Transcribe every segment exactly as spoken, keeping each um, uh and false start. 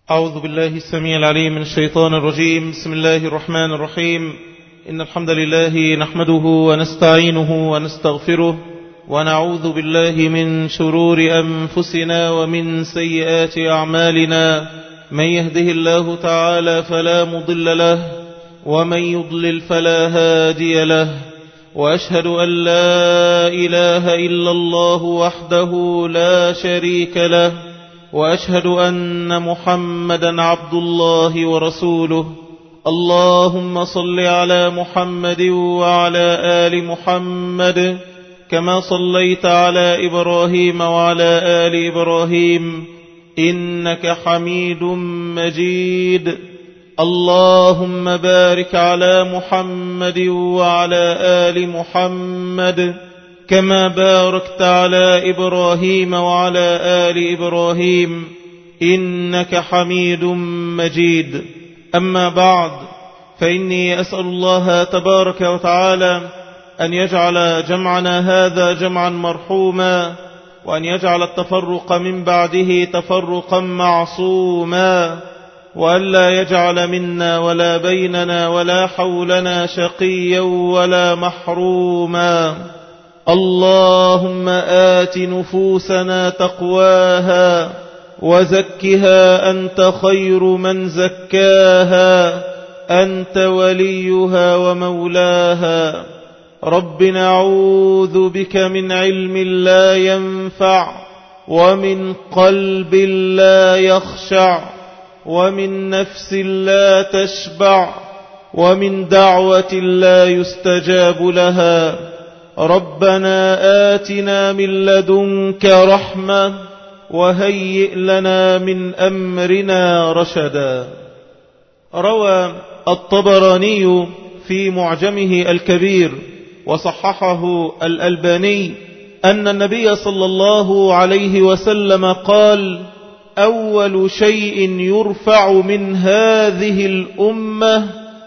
أعوذ بالله السميع العليم من الشيطان الرجيم. بسم الله الرحمن الرحيم. إن الحمد لله نحمده ونستعينه ونستغفره ونعوذ بالله من شرور أنفسنا ومن سيئات أعمالنا. من يهده الله تعالى فلا مضل له ومن يضلل فلا هادي له، وأشهد أن لا إله إلا الله وحده لا شريك له، وأشهد أن محمدا عبد الله ورسوله. اللهم صل على محمد وعلى آل محمد كما صليت على إبراهيم وعلى آل إبراهيم إنك حميد مجيد. اللهم بارك على محمد وعلى آل محمد كما باركت على إبراهيم وعلى آل إبراهيم إنك حميد مجيد. أما بعد، فإني أسأل الله تبارك وتعالى أن يجعل جمعنا هذا جمعا مرحوما، وأن يجعل التفرق من بعده تفرقا معصوما، وأن لا يجعل منا ولا بيننا ولا حولنا شقيا ولا محروما. اللهم آت نفوسنا تقواها وزكها أنت خير من زكاها، أنت وليها ومولاها. رب نعوذ بك من علم لا ينفع، ومن قلب لا يخشع، ومن نفس لا تشبع، ومن دعوة لا يستجاب لها. ربنا آتنا من لدنك رحمة وهيئ لنا من أمرنا رشدا. روى الطبراني في معجمه الكبير وصححه الألباني أن النبي صلى الله عليه وسلم قال: أول شيء يرفع من هذه الأمة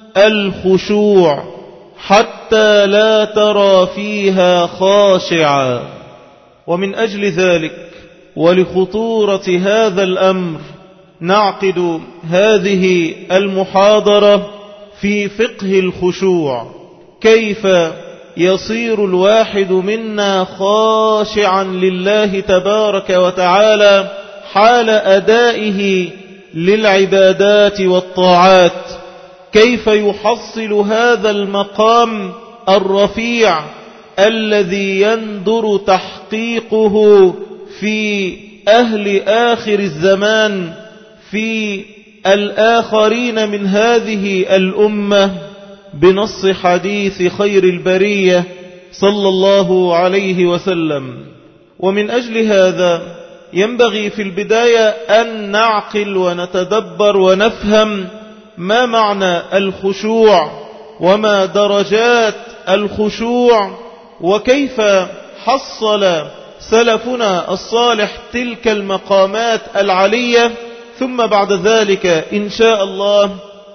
الخشوع حتى لا ترى فيها خاشعا. ومن أجل ذلك ولخطورة هذا الأمر نعقد هذه المحاضرة في فقه الخشوع. كيف يصير الواحد منا خاشعا لله تبارك وتعالى حال أدائه للعبادات والطاعات؟ كيف يحصل هذا المقام الرفيع الذي يندر تحقيقه في أهل آخر الزمان، في الآخرين من هذه الأمة، بنص حديث خير البرية صلى الله عليه وسلم؟ ومن أجل هذا ينبغي في البداية أن نعقل ونتدبر ونفهم ما معنى الخشوع، وما درجات الخشوع، وكيف حصل سلفنا الصالح تلك المقامات العلية. ثم بعد ذلك إن شاء الله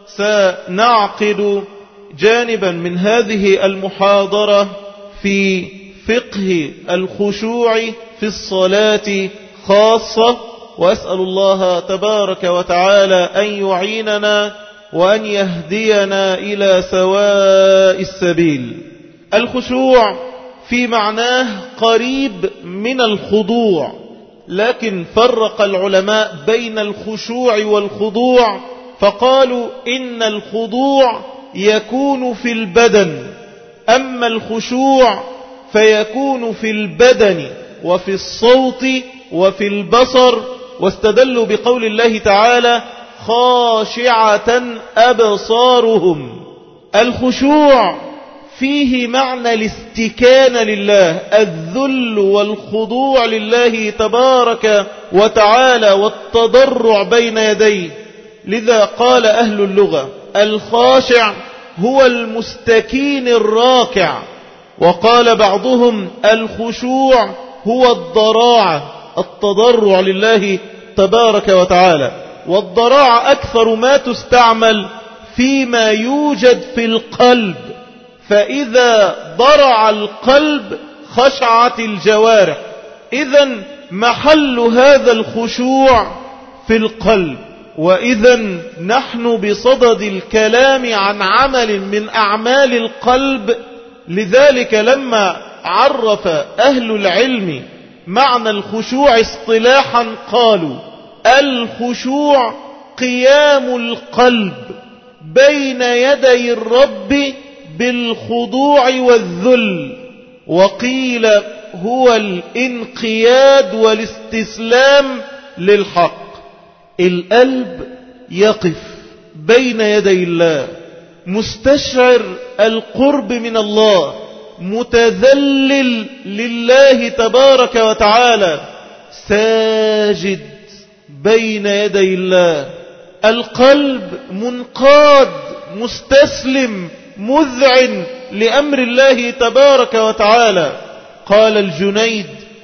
سنعقد جانبا من هذه المحاضرة في فقه الخشوع في الصلاة خاصة. وأسأل الله تبارك وتعالى أن يعيننا وأن يهدينا إلى سواء السبيل. الخشوع في معناه قريب من الخضوع، لكن فرق العلماء بين الخشوع والخضوع، فقالوا إن الخضوع يكون في البدن، أما الخشوع فيكون في البدن وفي الصوت وفي البصر. واستدلوا بقول الله تعالى: خاشعة أبصارهم. الخشوع فيه معنى الاستكان لله، الذل والخضوع لله تبارك وتعالى والتضرع بين يديه. لذا قال أهل اللغة: الخاشع هو المستكين الراكع. وقال بعضهم: الخشوع هو الضراعة، التضرع لله تبارك وتعالى. والضراعة أكثر ما تستعمل فيما يوجد في القلب، فإذا ضرع القلب خشعت الجوارح. إذن محل هذا الخشوع في القلب، وإذا نحن بصدد الكلام عن عمل من أعمال القلب. لذلك لما عرف أهل العلم معنى الخشوع اصطلاحا قالوا: الخشوع قيام القلب بين يدي الرب بالخضوع والذل، وقيل هو الانقياد والاستسلام للحق. القلب يقف بين يدي الله مستشعر القرب من الله، متذلل لله تبارك وتعالى، ساجد بين يدي الله. القلب منقاد مستسلم مذعن لأمر الله تبارك وتعالى. قال الجنيد: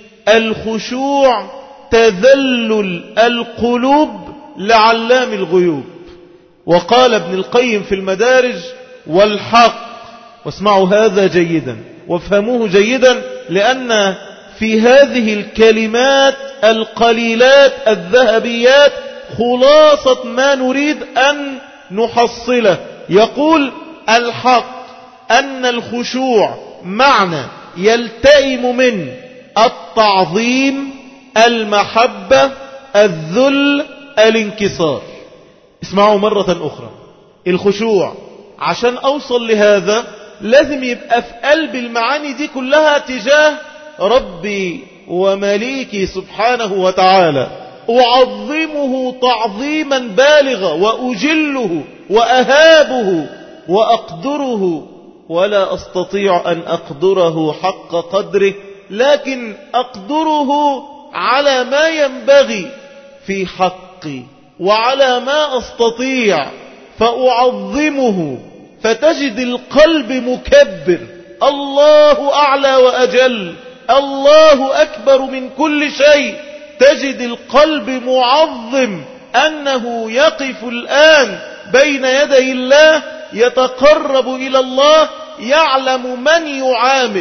الخشوع تذلل القلوب لعلام الغيوب. وقال ابن القيم في المدارج: والحق، واسمعوا هذا جيدا وافهموه جيدا، لأن في هذه الكلمات القليلات الذهبيات خلاصة ما نريد أن نحصله. يقول: الحق أن الخشوع معنى يلتئم من التعظيم، المحبة، الذل، الانكسار. اسمعوا مرة أخرى، الخشوع عشان أوصل لهذا لازم يبقى في قلب المعاني دي كلها تجاه ربي ومليكي سبحانه وتعالى، أعظمه تعظيما بالغا، وأجله وأهابه وأقدره، ولا أستطيع أن أقدره حق قدره، لكن أقدره على ما ينبغي في حقي وعلى ما أستطيع، فأعظمه. فتجد القلب مكبر، الله أعلى وأجل، الله أكبر من كل شيء. تجد القلب معظم أنه يقف الآن بين يدي الله، يتقرب إلى الله، يعلم من يعامل،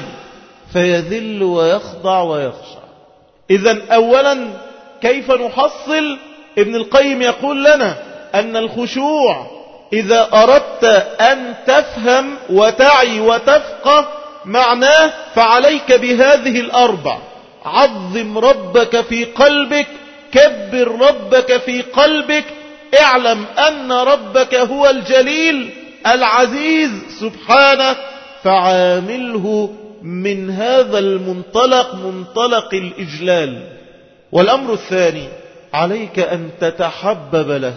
فيذل ويخضع ويخشع. إذن أولا كيف نحصل؟ ابن القيم يقول لنا أن الخشوع إذا أردت أن تفهم وتعي وتفقه معناه فعليك بهذه الأربع: عظم ربك في قلبك، كبر ربك في قلبك، اعلم أن ربك هو الجليل العزيز سبحانه، فعامله من هذا المنطلق، منطلق الإجلال. والأمر الثاني: عليك أن تتحبب له،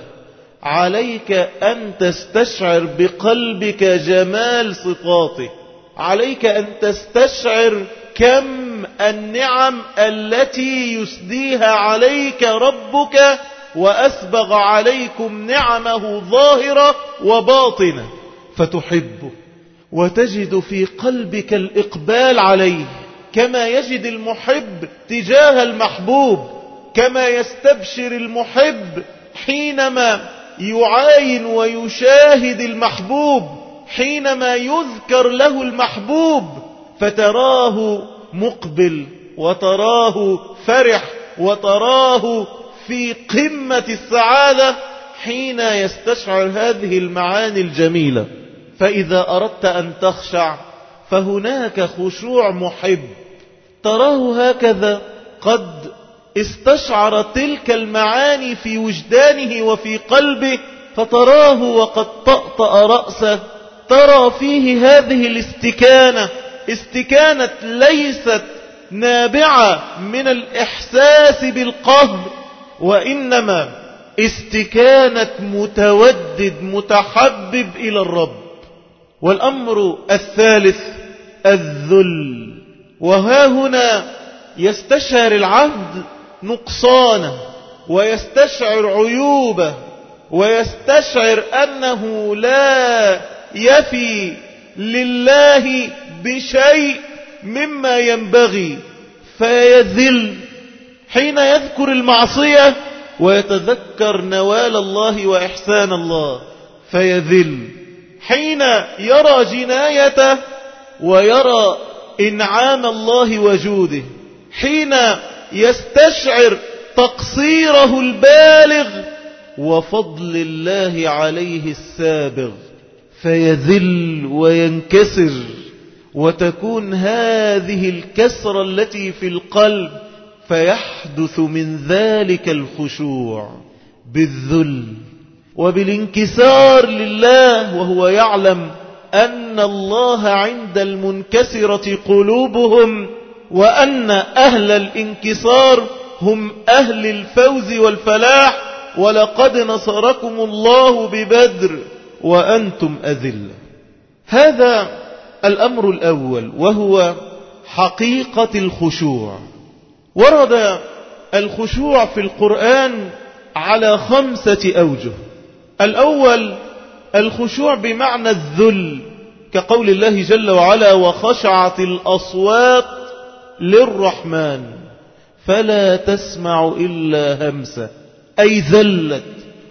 عليك أن تستشعر بقلبك جمال صفاته، عليك أن تستشعر كم النعم التي يسديها عليك ربك، وأسبغ عليكم نعمه ظاهرة وباطنة، فتحبه وتجد في قلبك الإقبال عليه، كما يجد المحب تجاه المحبوب، كما يستبشر المحب حينما يعاين ويشاهد المحبوب، حينما يذكر له المحبوب، فتراه مقبل، وتراه فرح، وتراه في قمة السعادة حين يستشعر هذه المعاني الجميلة. فإذا أردت أن تخشع فهناك خشوع محب، تراه هكذا قد استشعر تلك المعاني في وجدانه وفي قلبه، فتراه وقد طأطأ رأسه، ترى فيه هذه الاستكانة، استكانة ليست نابعة من الإحساس بالقهر، وإنما استكانة متودد متحبب إلى الرب. والأمر الثالث: الذل. وها هنا يستشعر العبد نقصانه، ويستشعر عيوبه، ويستشعر أنه لا يفي لله بشيء مما ينبغي، فيذل حين يذكر المعصية ويتذكر نوال الله وإحسان الله، فيذل حين يرى جنايته ويرى إنعام الله وجوده، حين يستشعر تقصيره البالغ وفضل الله عليه السابغ، فيذل وينكسر، وتكون هذه الكسرة التي في القلب، فيحدث من ذلك الخشوع بالذل وبالانكسار لله، وهو يعلم أن الله عند المنكسرة قلوبهم، وأن أهل الانكسار هم أهل الفوز والفلاح. ولقد نصركم الله ببدر وأنتم أذلة. هذا الأمر الأول، وهو حقيقة الخشوع. ورد الخشوع في القرآن على خمسة أوجه. الأول الخشوع بمعنى الذل، كقول الله جل وعلا: وخشعت الأصوات للرحمن فلا تسمع إلا همسة، أي ذلت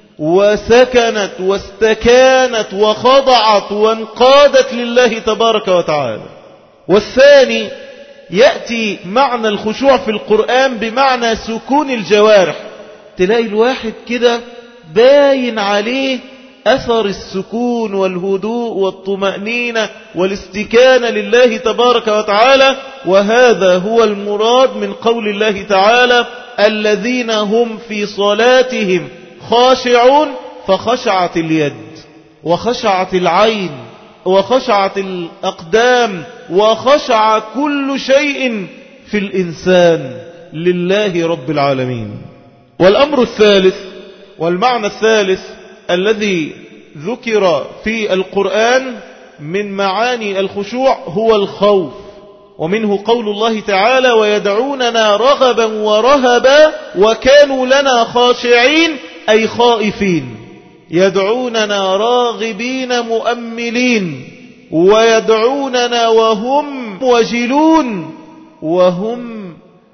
وسكنت واستكانت وخضعت وانقادت لله تبارك وتعالى. والثاني يأتي معنى الخشوع في القرآن بمعنى سكون الجوارح، تلاقي الواحد كده باين عليه أثر السكون والهدوء والطمأنينة والاستكانة لله تبارك وتعالى. وهذا هو المراد من قول الله تعالى: الذين هم في صلاتهم خاشعون، فخشعت اليد وخشعت العين وخشعت الأقدام وخشع كل شيء في الإنسان لله رب العالمين. والأمر الثالث والمعنى الثالث الذي ذكر في القرآن من معاني الخشوع هو الخوف، ومنه قول الله تعالى: ويدعوننا رغبا ورهبا وكانوا لنا خاشعين، أي خائفين. يدعوننا راغبين مؤملين، ويدعوننا وهم وجلون، وهم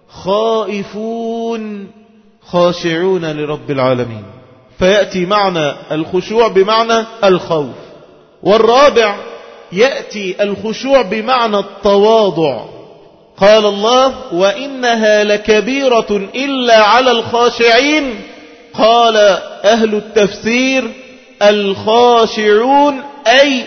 خائفون خاشعون لرب العالمين. فيأتي معنى الخشوع بمعنى الخوف. والرابع يأتي الخشوع بمعنى التواضع. قال الله: وإنها لكبيرة إلا على الخاشعين. قال أهل التفسير: الخاشعون أي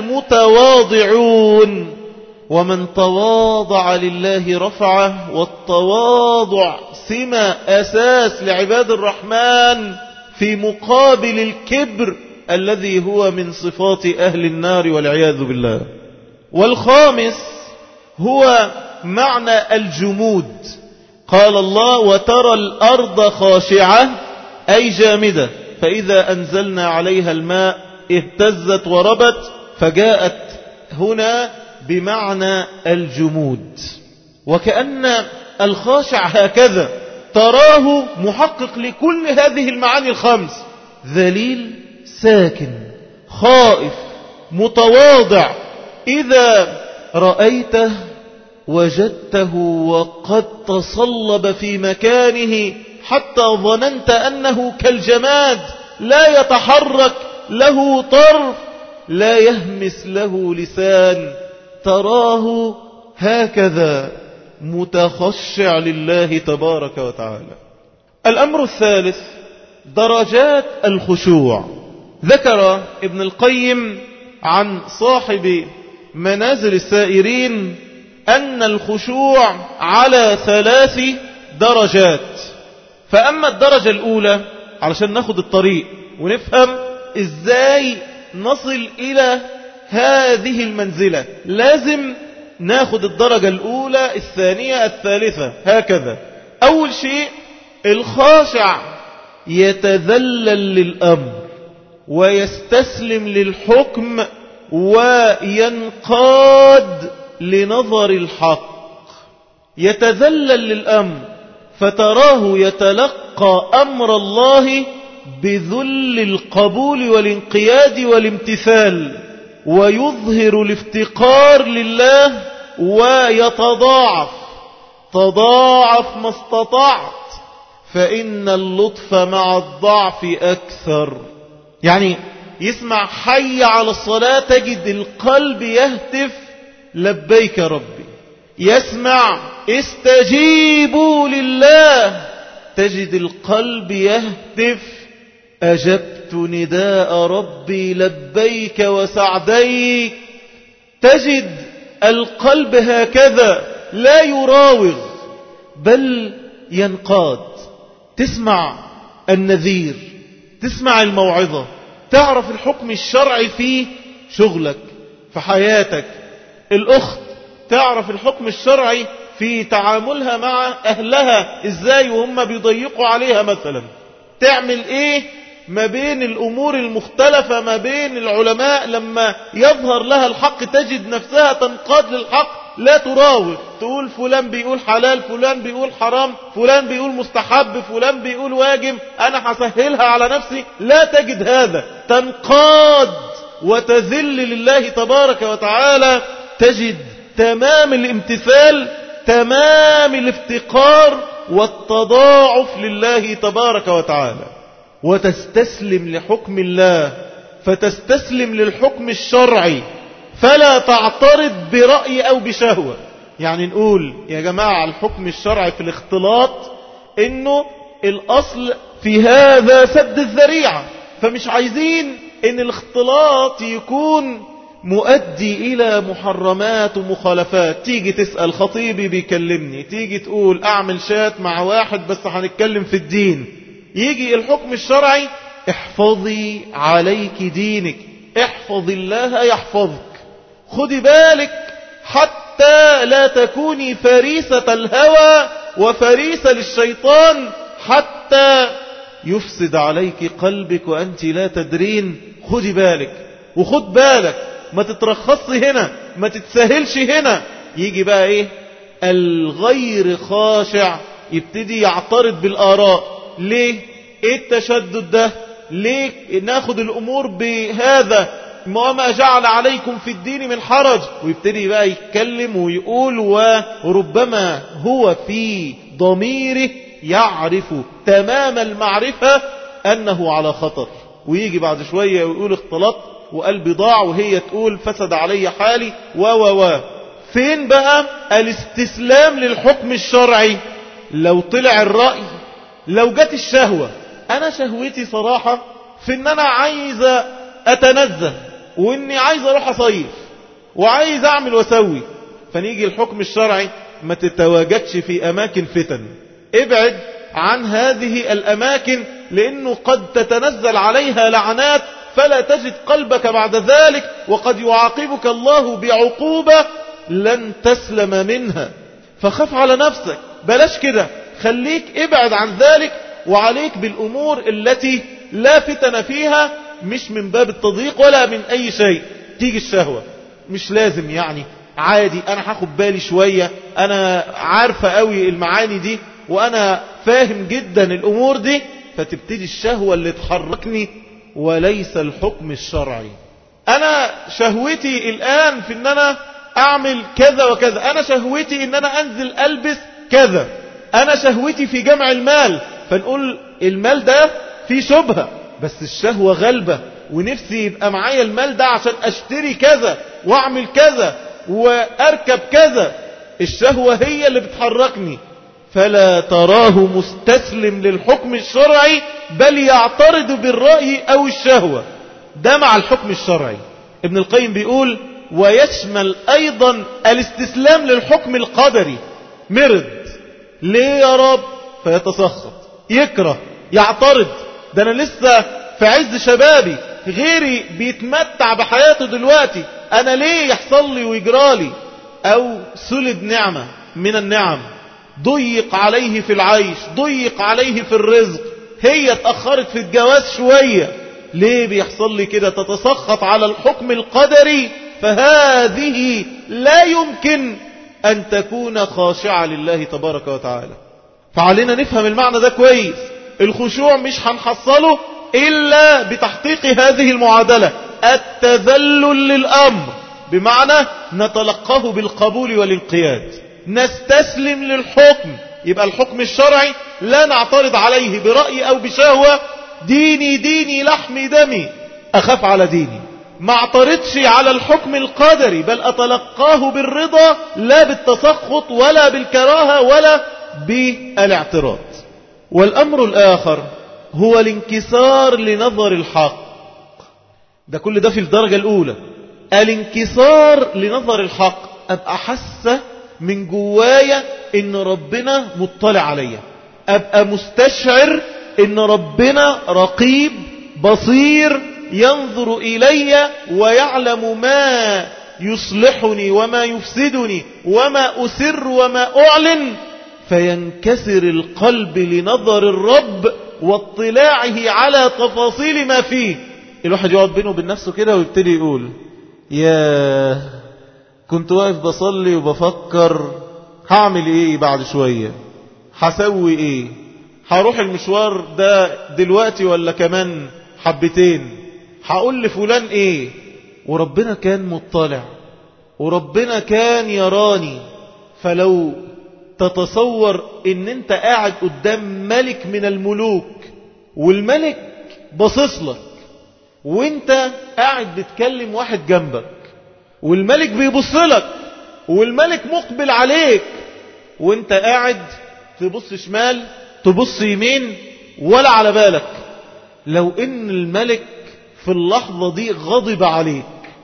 المتواضعون، ومن تواضع لله رفعه. والتواضع سمة أساس لعباد الرحمن في مقابل الكبر الذي هو من صفات أهل النار والعياذ بالله. والخامس هو معنى الجمود. قال الله: وترى الأرض خاشعة، أي جامدة، فإذا أنزلنا عليها الماء اهتزت وربت، فجاءت هنا بمعنى الجمود. وكأن الخاشع هكذا تراه محقق لكل هذه المعاني الخمس: ذليل، ساكن، خائف، متواضع. إذا رأيته وجدته وقد تصلب في مكانه حتى ظننت أنه كالجماد، لا يتحرك له طرف، لا يهمس له لسان. تراه هكذا متخشع لله تبارك وتعالى. الأمر الثالث درجات الخشوع. ذكر ابن القيم عن صاحب منازل السائرين أن الخشوع على ثلاث درجات. فأما الدرجة الأولى، علشان ناخد الطريق ونفهم إزاي نصل إلى هذه المنزلة، لازم ناخد الدرجة الأولى، الثانية، الثالثة، هكذا. أول شيء الخاشع يتذلل للأمر ويستسلم للحكم وينقاد لنظر الحق. يتذلل للأمر، فتراه يتلقى أمر الله بذل القبول والانقياد والامتثال، ويظهر الافتقار لله ويتضاعف. تضاعف ما استطعت، فإن اللطف مع الضعف أكثر. يعني يسمع حي على الصلاة تجد القلب يهتف لبيك ربي. يسمع استجيبوا لله تجد القلب يهتف أجبت نداء ربي لبيك وسعديك. تجد القلب هكذا لا يراوغ بل ينقاد. تسمع النذير، تسمع الموعظة، تعرف الحكم الشرعي في شغلك، في حياتك. الأخت تعرف الحكم الشرعي في تعاملها مع أهلها إزاي وهم بيضيقوا عليها مثلا. تعمل إيه ما بين الأمور المختلفة ما بين العلماء لما يظهر لها الحق تجد نفسها تنقاد للحق لا تراوغ، تقول فلان بيقول حلال، فلان بيقول حرام، فلان بيقول مستحب، فلان بيقول واجب، أنا هسهلها على نفسي. لا تجد هذا، تنقاد وتذل لله تبارك وتعالى. تجد تمام الامتثال، تمام الافتقار والتضاعف لله تبارك وتعالى، وتستسلم لحكم الله، فتستسلم للحكم الشرعي فلا تعترض برأي أو بشهوة. يعني نقول يا جماعة الحكم الشرعي في الاختلاط إنه الأصل في هذا سد الذريعة، فمش عايزين إن الاختلاط يكون مؤدي إلى محرمات ومخالفات. تيجي تسأل خطيبي بيكلمني، تيجي تقول أعمل شات مع واحد بس هنتكلم في الدين، يجي الحكم الشرعي احفظي عليك دينك، احفظ الله يحفظك. خدي بالك حتى لا تكوني فريسة الهوى وفريسة للشيطان حتى يفسد عليك قلبك وأنت لا تدرين. خدي بالك وخد بالك، ما تترخصي هنا، ما تتسهلش هنا. يجي بقى ايه الغير خاشع يبتدي يعترض بالآراء. ليه ايه التشدد ده؟ ليه ناخد الأمور بهذا؟ وما جعل عليكم في الدين من حرج. ويبتدي بقى يتكلم ويقول، وربما هو في ضميره يعرف تمام المعرفة أنه على خطر، ويجي بعد شوية ويقول اختلط وقلبي ضاع، وهي تقول فسد علي حالي و و و فين بقى الاستسلام للحكم الشرعي؟ لو طلع الرأي، لو جت الشهوة. أنا شهوتي صراحة في أن أنا عايز أتنزه، وإني عايز أروح أصيف، وعايز أعمل وأسوي، فنيجي الحكم الشرعي ما تتواجدش في أماكن فتن، ابعد عن هذه الأماكن لأنه قد تتنزل عليها لعنات فلا تجد قلبك بعد ذلك، وقد يعاقبك الله بعقوبة لن تسلم منها. فخف على نفسك، بلاش كده، خليك ابعد عن ذلك، وعليك بالأمور التي لا فتن فيها، مش من باب التضييق ولا من أي شيء. تيجي الشهوة مش لازم، يعني عادي، أنا هاخد بالي شوية، أنا عارفة قوي المعاني دي وأنا فاهم جدا الأمور دي، فتبتدي الشهوة اللي تحركني وليس الحكم الشرعي. أنا شهوتي الآن في أن أنا أعمل كذا وكذا، أنا شهوتي أن أنا أنزل ألبس كذا، أنا شهوتي في جمع المال، فنقول المال ده فيه شبهة، بس الشهوة غلبة، ونفسي يبقى معايا المال ده عشان أشتري كذا وأعمل كذا وأركب كذا. الشهوة هي اللي بتحركني، فلا تراه مستسلم للحكم الشرعي بل يعترض بالرأي أو الشهوة. ده مع الحكم الشرعي. ابن القيم بيقول ويشمل أيضا الاستسلام للحكم القدري. مرض، ليه يا رب؟ فيتسخط، يكره، يعترض، ده أنا لسه في عز شبابي، غيري بيتمتع بحياته دلوقتي، أنا ليه يحصل لي ويجرالي؟ أو سلب نعمة من النعم، ضيق عليه في العيش، ضيق عليه في الرزق، هي اتأخرت في الجواز شوية، ليه بيحصل لي كده؟ تتسخط على الحكم القدري، فهذه لا يمكن أن تكون خاشعة لله تبارك وتعالى. فعلينا نفهم المعنى ده كويس. الخشوع مش هنحصله إلا بتحقيق هذه المعادلة، التذلل للأمر، بمعنى نتلقاه بالقبول والانقياد، نستسلم للحكم. يبقى الحكم الشرعي لا نعترض عليه برأي أو بشهوة، ديني ديني لحمي دمي، أخاف على ديني، ما اعترضش على الحكم القدري بل أتلقاه بالرضا لا بالتسخط ولا بالكراهة ولا بالاعتراض. والأمر الآخر هو الانكسار لنظر الحق. ده كل ده في الدرجة الأولى، الانكسار لنظر الحق. أبقى حاسة من جوايا إن ربنا مطلع عليا، أبقى مستشعر إن ربنا رقيب بصير ينظر إلي ويعلم ما يصلحني وما يفسدني وما أسر وما أعلن، فينكسر القلب لنظر الرب واطلاعه على تفاصيل ما فيه. الواحد يقعد بينه وبين نفسه كده ويبتدي يقول يا كنت واقف بصلي وبفكر هعمل ايه بعد شوية، هسوي ايه، هروح المشوار ده دلوقتي ولا كمان حبتين، هقول لفلان ايه. وربنا كان مطلع وربنا كان يراني. فلو تتصور ان انت قاعد قدام ملك من الملوك والملك باصص لك، وانت قاعد بتكلم واحد جنبك والملك بيبص لك والملك مقبل عليك، وانت قاعد تبص شمال تبص يمين ولا على بالك، لو ان الملك في اللحظة دي غضب عليك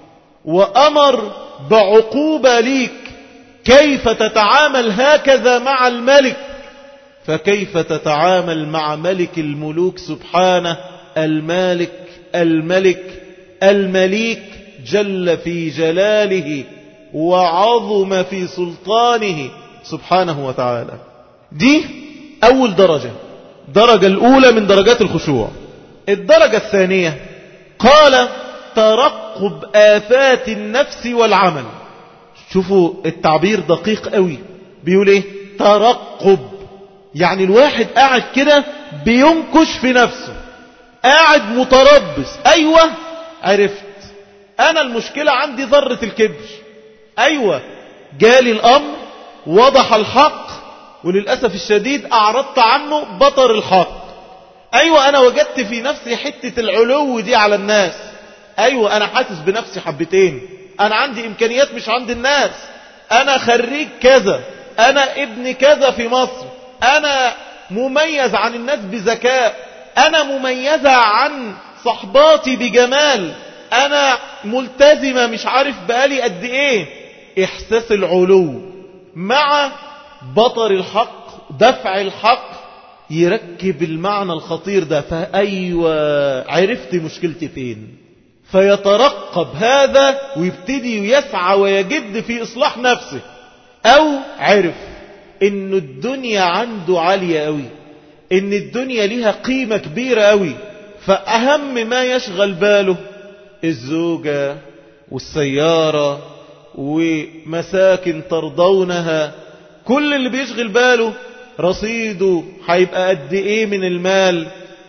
وأمر بعقوبة ليك، كيف تتعامل هكذا مع الملك؟ فكيف تتعامل مع ملك الملوك سبحانه المالك الملك المليك جل في جلاله وعظم في سلطانه سبحانه وتعالى. دي أول درجة، درجة الأولى من درجات الخشوع. الدرجة الثانية قال ترقب آفات النفس والعمل. شوفوا التعبير دقيق قوي، بيقول ايه؟ ترقب، يعني الواحد قاعد كده بينكش في نفسه، قاعد متربص. ايوه عرفت انا المشكلة عندي ذرة الكبر، ايوه جالي الامر وضح الحق وللأسف الشديد اعرضت عنه بطر الحق. ايوه انا وجدت في نفسي حتة العلو دي على الناس، ايوه انا حاسس بنفسي حبتين، انا عندي امكانيات مش عند الناس، انا خريج كذا، انا ابن كذا في مصر، انا مميز عن الناس بذكاء، انا مميزة عن صحباتي بجمال، انا ملتزمة مش عارف بقالي قد ايه. احساس العلو مع بطر الحق دفع الحق يركب المعنى الخطير ده. فأيوة عرفت مشكلتي فين، فيترقب هذا ويبتدي يسعى ويجد في إصلاح نفسه. أو عرف إن الدنيا عنده عالية قوي، إن الدنيا لها قيمة كبيرة قوي، فأهم ما يشغل باله الزوجة والسيارة ومساكن ترضونها. كل اللي بيشغل باله رصيده هيبقى قد ايه من المال،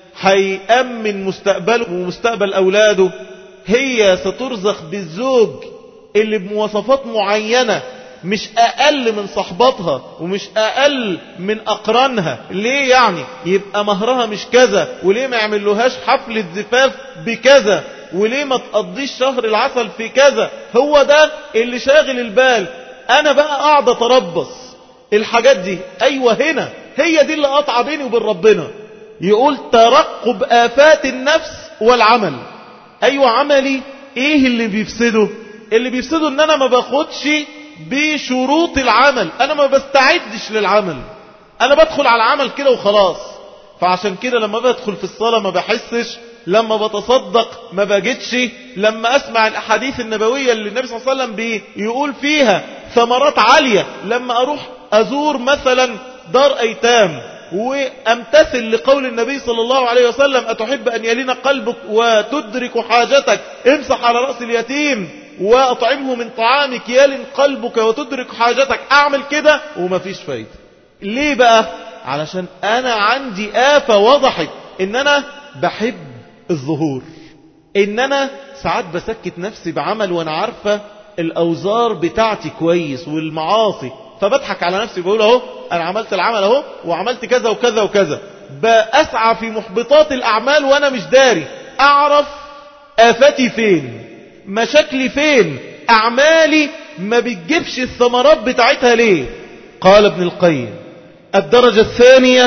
هيأمن مستقبله ومستقبل أولاده، هي سترزق بالزوج اللي بمواصفات معينة مش أقل من صحباتها ومش أقل من أقرانها. ليه يعني يبقى مهرها مش كذا، وليه ما يعملوهاش حفلة زفاف بكذا، وليه ما تقضيش شهر العسل في كذا. هو ده اللي شاغل البال. أنا بقى قاعد أتربص الحاجات دي. أيوة هنا هي دي اللي قطع بيني وبين ربنا. يقول ترقب آفات النفس والعمل. أيوة عملي إيه اللي بيفسده؟ اللي بيفسده إن أنا ما باخدش بشروط العمل، أنا ما بستعدش للعمل، أنا بدخل على العمل كده وخلاص. فعشان كده لما بدخل في الصلاة ما بحسش، لما بتصدق ما بجدش، لما أسمع الأحاديث النبوية اللي النبي صلى الله عليه وسلم بيقول فيها ثمرات عالية، لما أروح أزور مثلا دار أيتام وأمتثل لقول النبي صلى الله عليه وسلم أتحب أن يلين قلبك وتدرك حاجتك، امسح على رأس اليتيم وأطعمه من طعامك يلين قلبك وتدرك حاجتك، أعمل كده ومفيش فايدة. ليه بقى؟ علشان أنا عندي آفة وضحت إن أنا بحب الظهور، إن أنا ساعات بسكت نفسي بعمل وأنا عارفة الأوزار بتاعتي كويس والمعاصي، فبضحك على نفسي بقول اهو انا عملت العمل اهو وعملت كذا وكذا وكذا، بأسعى في محبطات الأعمال وأنا مش داري. أعرف آفاتي فين، مشاكلي فين، أعمالي ما بتجيبش الثمرات بتاعتها ليه. قال ابن القيم الدرجة الثانية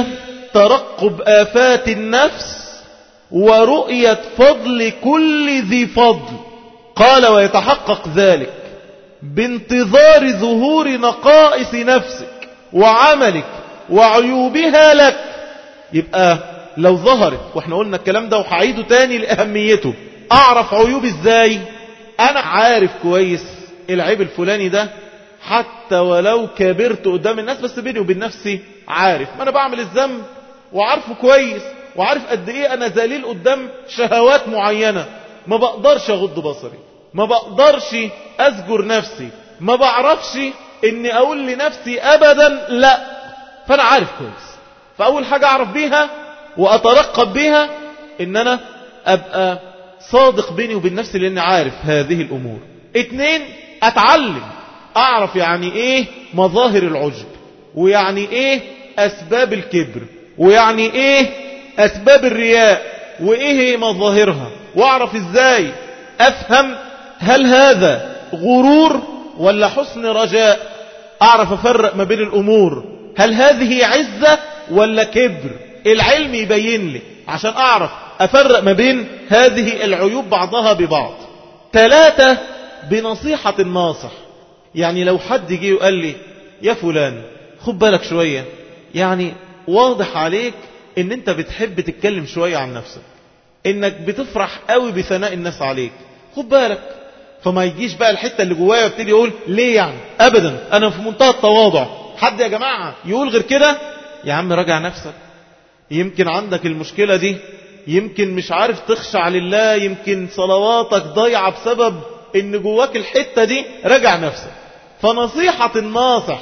ترقب آفات النفس ورؤية فضل كل ذي فضل. قال ويتحقق ذلك بانتظار ظهور نقائص نفسك وعملك وعيوبها لك. يبقى لو ظهرت، واحنا قلنا الكلام ده وهعيده تاني لأهميته، أعرف عيوبي ازاي؟ أنا عارف كويس العيب الفلاني ده، حتى ولو كبرت قدام الناس، بس بيني وبين نفسي عارف ما أنا بعمل الذنب وعارفه كويس، وعارف قد إيه أنا ذليل قدام شهوات معينة، ما بقدرش أغض بصري، ما بقدرش أزجر نفسي، ما بعرفش إني أقول لنفسي أبدا لا. فأنا عارف كويس، فأول حاجة أعرف بيها وأترقب بيها إن أنا أبقى صادق بيني وبين نفسي، لأني عارف هذه الأمور. اتنين، أتعلم، أعرف يعني إيه مظاهر العجب، ويعني إيه أسباب الكبر، ويعني إيه أسباب الرياء، وإيه مظاهرها، وأعرف إزاي أفهم هل هذا غرور ولا حسن رجاء. أعرف أفرق ما بين الأمور، هل هذه عزة ولا كبر. العلم يبين لي عشان أعرف أفرق ما بين هذه العيوب بعضها ببعض. ثلاثة، بنصيحة الناصح. يعني لو حد جه وقال لي يا فلان خد بالك شوية، يعني واضح عليك ان انت بتحب تتكلم شوية عن نفسك، انك بتفرح قوي بثناء الناس عليك، خد بالك. فما يجيش بقى الحتة اللي جوايا وابتدي يقول ليه يعني، ابدا انا في منتهى التواضع. حد يا جماعة يقول غير كده؟ يا عم راجع نفسك، يمكن عندك المشكلة دي، يمكن مش عارف تخشع لله، يمكن صلواتك ضايعة بسبب ان جواك الحتة دي. راجع نفسك. فنصيحة الناصح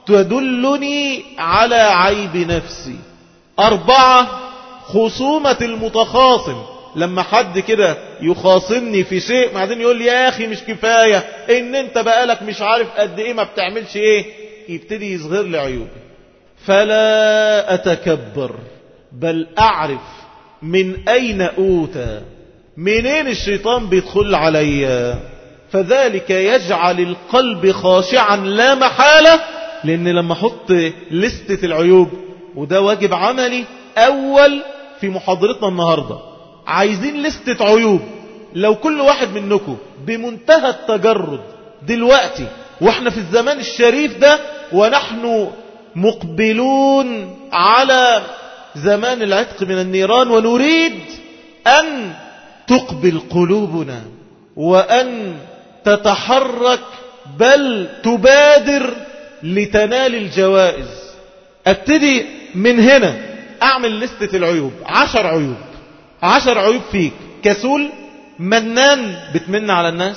تدلني على عيب نفسي. أربعة، خصومة المتخاصم. لما حد كده يخاصمني في شيء بعدين يقول لي يا أخي مش كفاية ان انت بقالك مش عارف قد ايه ما بتعملش ايه، يبتدي يظهر لي عيوبي. فلا أتكبر، بل أعرف من أين أوتى، منين الشيطان بيدخل عليا. فذلك يجعل القلب خاشعا لا محالة. لأن لما أحط لستة العيوب، وده واجب عملي أول في محاضرتنا النهاردة، عايزين لستة عيوب. لو كل واحد منكم بمنتهى التجرد دلوقتي، واحنا في الزمان الشريف ده ونحن مقبلون على زمان العتق من النيران، ونريد أن تقبل قلوبنا وأن تتحرك بل تبادر لتنال الجوائز. ابتدي من هنا أعمل لستة العيوب، عشر عيوب. عشر عيوب فيك: كسول، منان بتمن على الناس،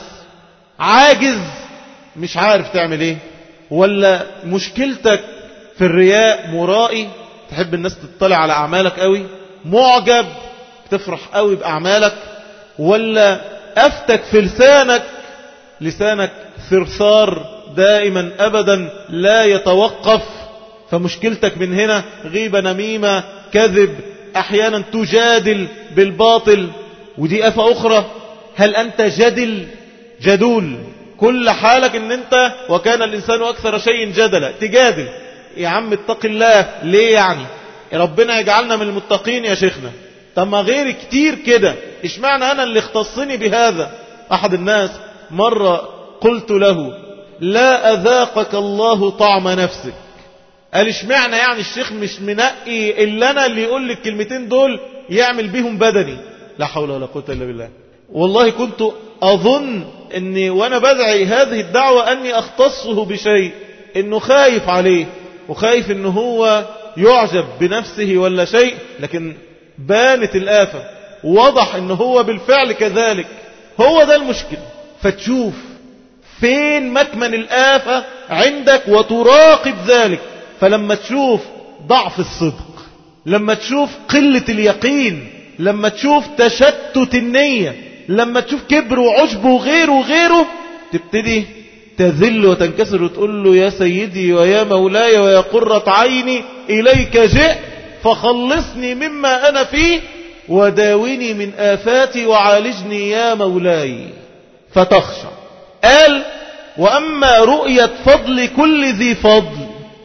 عاجز مش عارف تعمل ايه، ولا مشكلتك في الرياء، مرائي تحب الناس تطلع على أعمالك قوي، معجب بتفرح قوي بأعمالك، ولا أفتك في لسانك، لسانك ثرثار دائما أبدا لا يتوقف. فمشكلتك من هنا غيبة، نميمة، كذب، أحيانا تجادل بالباطل، ودي آفة أخرى. هل أنت جدل جدول؟ كل حالك ان انت وكان الإنسان أكثر شيء جدلا، تجادل. يا عم اتق الله، ليه يعني؟ ربنا يجعلنا من المتقين يا شيخنا. طب ما غيري كتير كده، اشمعنى أنا اللي اختصني بهذا؟ أحد الناس مرة قلت له لا أذاقك الله طعم نفسك. قال اشمعنى يعني الشيخ مش منقي إلا أنا اللي يقول لك الكلمتين دول يعمل بيهم بدني؟ لا حول ولا قوة إلا بالله. والله كنت أظن أني وأنا بدعي هذه الدعوة أني أختصه بشيء، أنه خايف عليه وخايف أنه هو يعجب بنفسه ولا شيء، لكن بانت الآفة، وضح أنه هو بالفعل كذلك. هو ده المشكلة. فتشوف فين مكمن الآفة عندك وتراقب ذلك. فلما تشوف ضعف الصدق، لما تشوف قلة اليقين، لما تشوف تشتت النية، لما تشوف كبر وعجب وغيره وغيره، تبتدي تذل وتنكسر وتقول له يا سيدي ويا مولاي ويا قرة عيني إليك جئت فخلصني مما أنا فيه وداوني من آفاتي وعالجني يا مولاي. فتخشع. قال وأما رؤية فضل كل ذي فضل،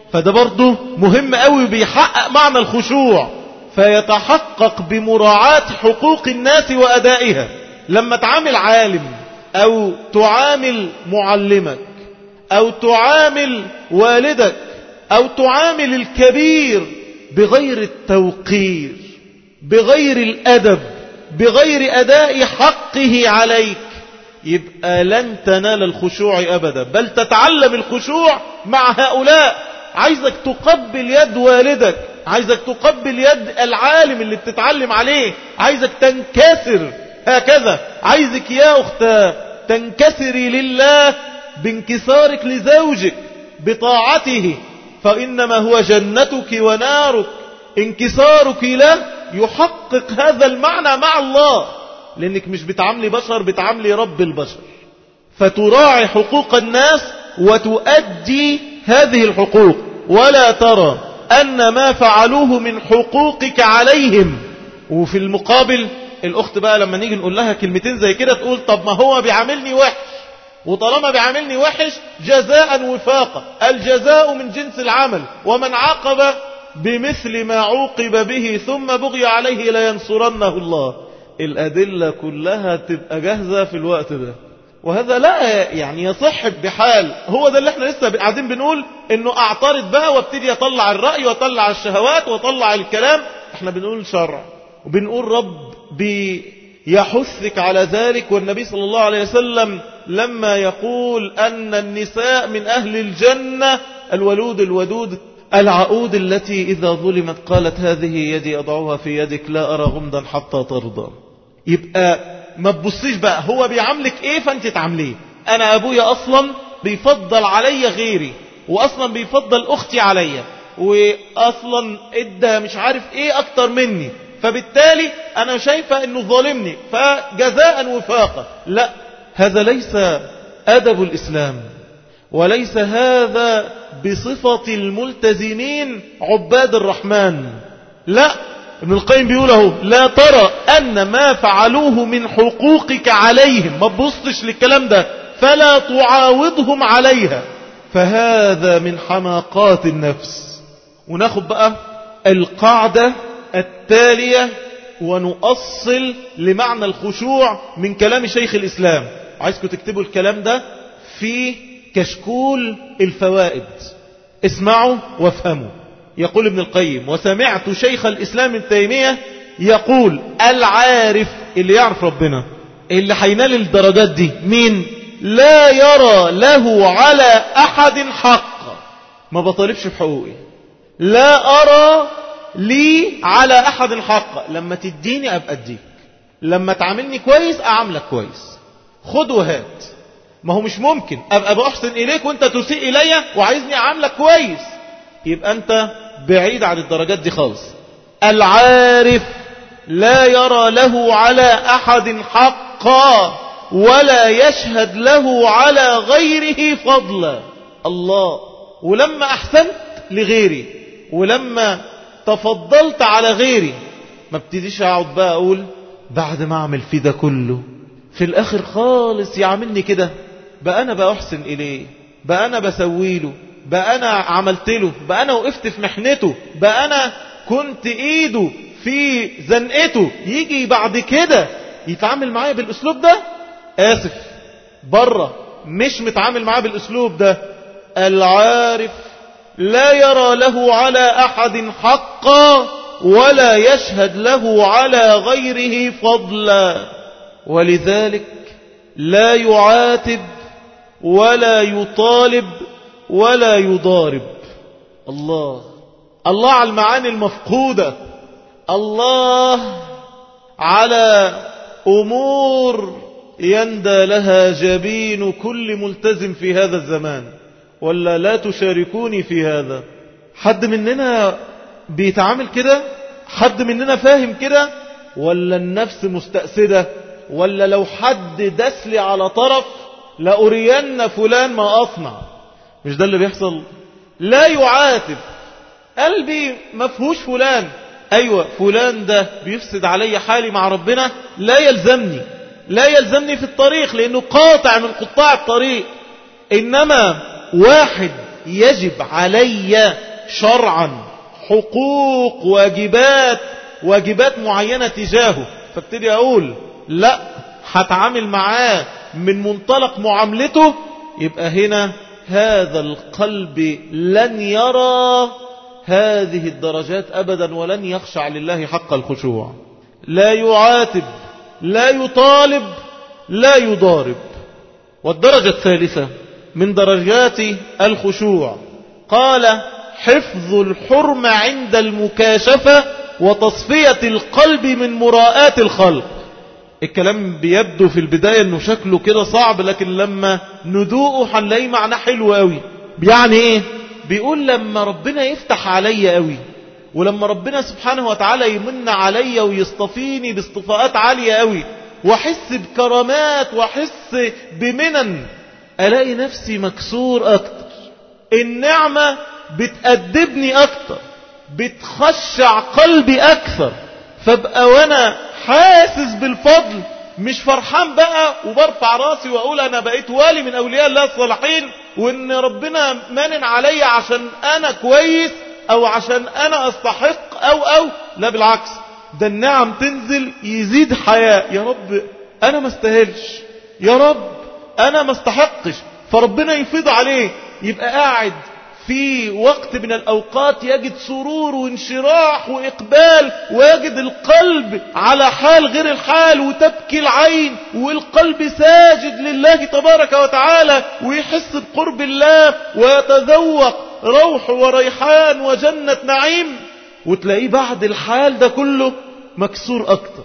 فده برضه مهم قوي، بيحقق معنى الخشوع، فيتحقق بمراعاة حقوق الناس وأدائها. لما تعامل عالم أو تعامل معلمك أو تعامل والدك أو تعامل الكبير بغير التوقير، بغير الأدب، بغير أداء حقه عليك، يبقى لن تنال الخشوع أبدا، بل تتعلم الخشوع مع هؤلاء. عايزك تقبل يد والدك، عايزك تقبل يد العالم اللي بتتعلم عليه، عايزك تنكسر هكذا. عايزك يا أختاه تنكسري لله بانكسارك لزوجك بطاعته، فإنما هو جنتك ونارك. انكسارك له يحقق هذا المعنى مع الله، لأنك مش بتعاملي بشر، بتعاملي رب البشر، فتراعي حقوق الناس وتؤدي هذه الحقوق، ولا ترى أن ما فعلوه من حقوقك عليهم. وفي المقابل الأخت بقى لما نيجي نقول لها كلمتين زي كده تقول طب ما هو بيعاملني وحش، وطالما بيعاملني وحش جزاء وفاقا، الجزاء من جنس العمل، ومن عاقب بمثل ما عوقب به ثم بغي عليه لينصرنه الله. الأدلة كلها تبقى جاهزة في الوقت ده، وهذا لا يعني يصح بحال. هو ده اللي احنا لسه قاعدين بنقول انه اعترض بقى وابتدي اطلع الرأي واطلع الشهوات واطلع الكلام. احنا بنقول شرع وبنقول رب بيحثك على ذلك. والنبي صلى الله عليه وسلم لما يقول أن النساء من أهل الجنة الولود الودود العقود التي إذا ظلمت قالت هذه يدي أضعها في يدك لا أرى غمدا حتى ترضى. يبقى ما تبصيش بقى هو بيعاملك ايه فانت تعامليه. انا ابويا اصلا بيفضل علي غيري، واصلا بيفضل اختي علي، واصلا ادى مش عارف ايه اكتر مني، فبالتالي انا شايفة انه ظالمني فجزاء وفاقا. لا، هذا ليس ادب الاسلام، وليس هذا بصفة الملتزمين عباد الرحمن. لا، ابن القيم بيقوله لا ترى أن ما فعلوه من حقوقك عليهم، ما تبصش للكلام ده، فلا تعاوضهم عليها، فهذا من حماقات النفس. وناخد بقى القاعدة التالية ونؤصل لمعنى الخشوع من كلام شيخ الإسلام. عايزكم تكتبوا الكلام ده في كشكول الفوائد، اسمعوا وافهموا. يقول ابن القيم وسمعت شيخ الإسلام ابن تيمية يقول العارف، اللي يعرف ربنا، اللي حينال الدرجات دي، مين؟ لا يرى له على أحد حق. ما بطالبش بحقوقي، لا أرى لي على أحد حق. لما تديني أبقى أديك، لما تعاملني كويس أعاملك كويس، خد وهات. ما هو مش ممكن أبقى بأحسن إليك وانت تسيء إلي وعايزني أعاملك كويس، يبقى أنت بعيد عن الدرجات دي خالص. العارف لا يرى له على أحد حقا ولا يشهد له على غيره فضلا. الله، ولما أحسنت لغيري ولما تفضلت على غيري ما ابتديش أقعد بقى أقول بعد ما أعمل في ده كله في الآخر خالص يعملني كده، بقى أنا بقى أحسن إليه، بقى أنا بسوي له، بقى أنا عملت له، بقى أنا وقفت في محنته، بقى أنا كنت إيده في زنقته، يجي بعد كده يتعامل معايا بالأسلوب ده؟ آسف، بره مش متعامل معاه بالأسلوب ده. العارف لا يرى له على أحد حقا ولا يشهد له على غيره فضلا، ولذلك لا يعاتب ولا يطالب ولا يضارب. الله، الله على المعاني المفقودة، الله على أمور يندى لها جبين كل ملتزم في هذا الزمان. ولا لا تشاركوني في هذا؟ حد مننا بيتعامل كده؟ حد مننا فاهم كده؟ ولا النفس مستأسدة؟ ولا لو حد دسلي على طرف لأرين فلان ما أصنع؟ مش ده اللي بيحصل؟ لا يعاتب، قلبي مفهوش فلان، أيوة فلان ده بيفسد علي حالي مع ربنا، لا يلزمني، لا يلزمني في الطريق لأنه قاطع من قطاع الطريق. إنما واحد يجب علي شرعا حقوق واجبات واجبات معينة تجاهه، فابتدي أقول لا هتعامل معاه من منطلق معاملته، يبقى هنا هذا القلب لن يرى هذه الدرجات أبدا ولن يخشع لله حق الخشوع. لا يعاتب، لا يطالب، لا يضارب. والدرجة الثالثة من درجات الخشوع قال حفظ الحرمة عند المكاشفة وتصفية القلب من مراءات الخلق. الكلام بيبدو في البداية انه شكله كده صعب، لكن لما ندوقه هنلاقيه معناه حلو قوي. يعني ايه؟ بيقول لما ربنا يفتح عليا قوي، ولما ربنا سبحانه وتعالى يمن عليا ويصطفيني باصطفاءات عالية قوي، واحس بكرامات واحس بمنن، الاقي نفسي مكسور اكتر، النعمة بتأدبني اكتر، بتخشع قلبي اكثر، فابقى وانا حاسس بالفضل مش فرحان بقى وبرفع راسي واقول انا بقيت والي من اولياء الله الصالحين وان ربنا مانن علي عشان انا كويس او عشان انا استحق او او لا، بالعكس، ده النعم تنزل يزيد حياء. يا رب انا ما استاهلش، يا رب انا ما استحقش، فربنا يفيض عليه، يبقى قاعد في وقت من الأوقات يجد سرور وانشراح وإقبال، ويجد القلب على حال غير الحال، وتبكي العين والقلب ساجد لله تبارك وتعالى، ويحس بقرب الله ويتذوق روح وريحان وجنة نعيم، وتلاقيه بعد الحال ده كله مكسور أكتر.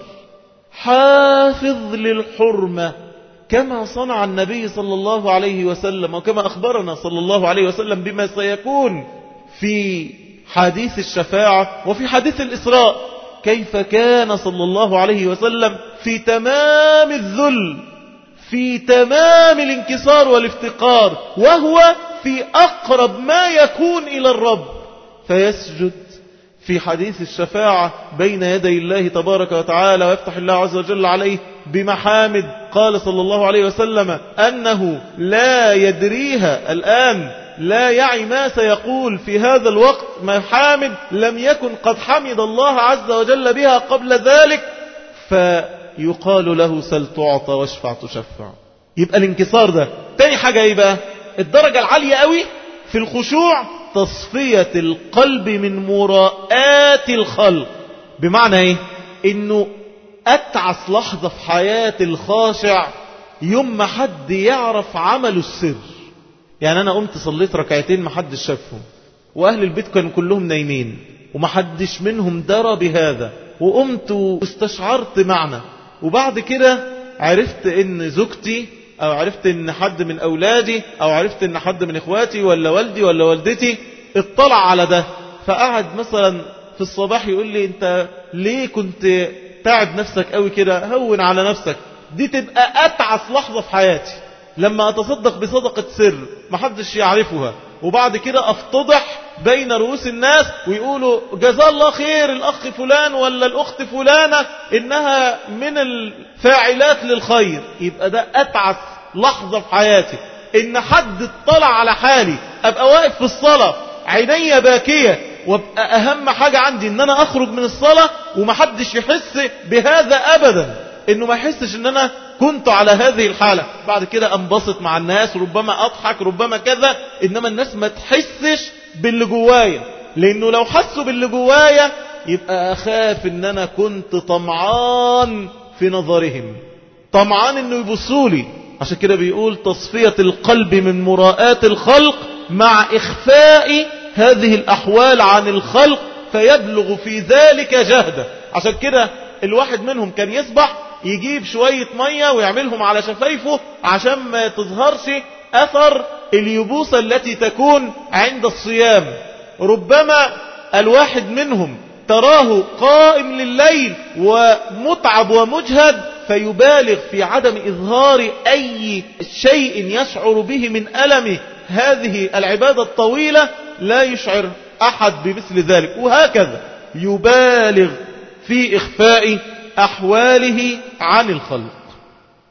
حافظ للحرمة كما صنع النبي صلى الله عليه وسلم، وكما أخبرنا صلى الله عليه وسلم بما سيكون في حديث الشفاعة وفي حديث الإسراء، كيف كان صلى الله عليه وسلم في تمام الذل، في تمام الانكسار والافتقار، وهو في أقرب ما يكون إلى الرب، فيسجد في حديث الشفاعة بين يدي الله تبارك وتعالى، ويفتح الله عز وجل عليه بمحامد. قال صلى الله عليه وسلم أنه لا يدريها الآن، لا يعي ما سيقول في هذا الوقت، محامد لم يكن قد حمد الله عز وجل بها قبل ذلك، فيقال له سل تعطى واشفع تشفع. يبقى الانكسار ده. تاني حاجة ايه بقى؟ الدرجة العالية قوي في الخشوع تصفية القلب من مراءات الخلق. بمعنى ايه؟ انه اتعس لحظة في حياة الخاشع يوم ما حد يعرف عمله السر. يعني انا قمت صليت ركعتين ما حدش شافهم، واهل البيت كانوا كلهم نايمين وما حدش منهم درى بهذا، وقمت واستشعرت معنى، وبعد كده عرفت ان زوجتي او عرفت ان حد من اولادي او عرفت ان حد من اخواتي ولا والدي ولا والدتي اطلع على ده، فقعد مثلا في الصباح يقول لي انت ليه كنت تعب نفسك قوي كده، هون على نفسك. دي تبقى اتعس لحظة في حياتي، لما اتصدق بصدقة سر محدش يعرفها، وبعد كده افتضح بين رؤوس الناس ويقولوا جزا الله خير الاخ فلان ولا الاخت فلانة انها من الفاعلات للخير. يبقى ده اتعس لحظة في حياتي، ان حد اطلع على حالي، ابقى واقف في الصلاة عيني باكية، وابقى اهم حاجة عندي ان انا اخرج من الصلاة ومحدش يحس بهذا ابدا، انه ما يحسش ان انا كنت على هذه الحالة. بعد كده انبسط مع الناس، ربما اضحك ربما كذا، انما الناس ما تحسش باللي جوايا، لانه لو حسوا باللي جوايا يبقى اخاف ان انا كنت طمعان في نظرهم، طمعان انه يبصولي. عشان كده بيقول تصفية القلب من مراءات الخلق مع اخفاء هذه الاحوال عن الخلق، فيبلغ في ذلك جهده. عشان كده الواحد منهم كان يصبح يجيب شوية مية ويعملهم على شفايفه عشان ما تظهرش أثر اليبوسة التي تكون عند الصيام. ربما الواحد منهم تراه قائم لليل ومتعب ومجهد، فيبالغ في عدم إظهار أي شيء يشعر به من ألم هذه العبادة الطويلة، لا يشعر أحد بمثل ذلك، وهكذا يبالغ في إخفاء أحواله عن الخلق.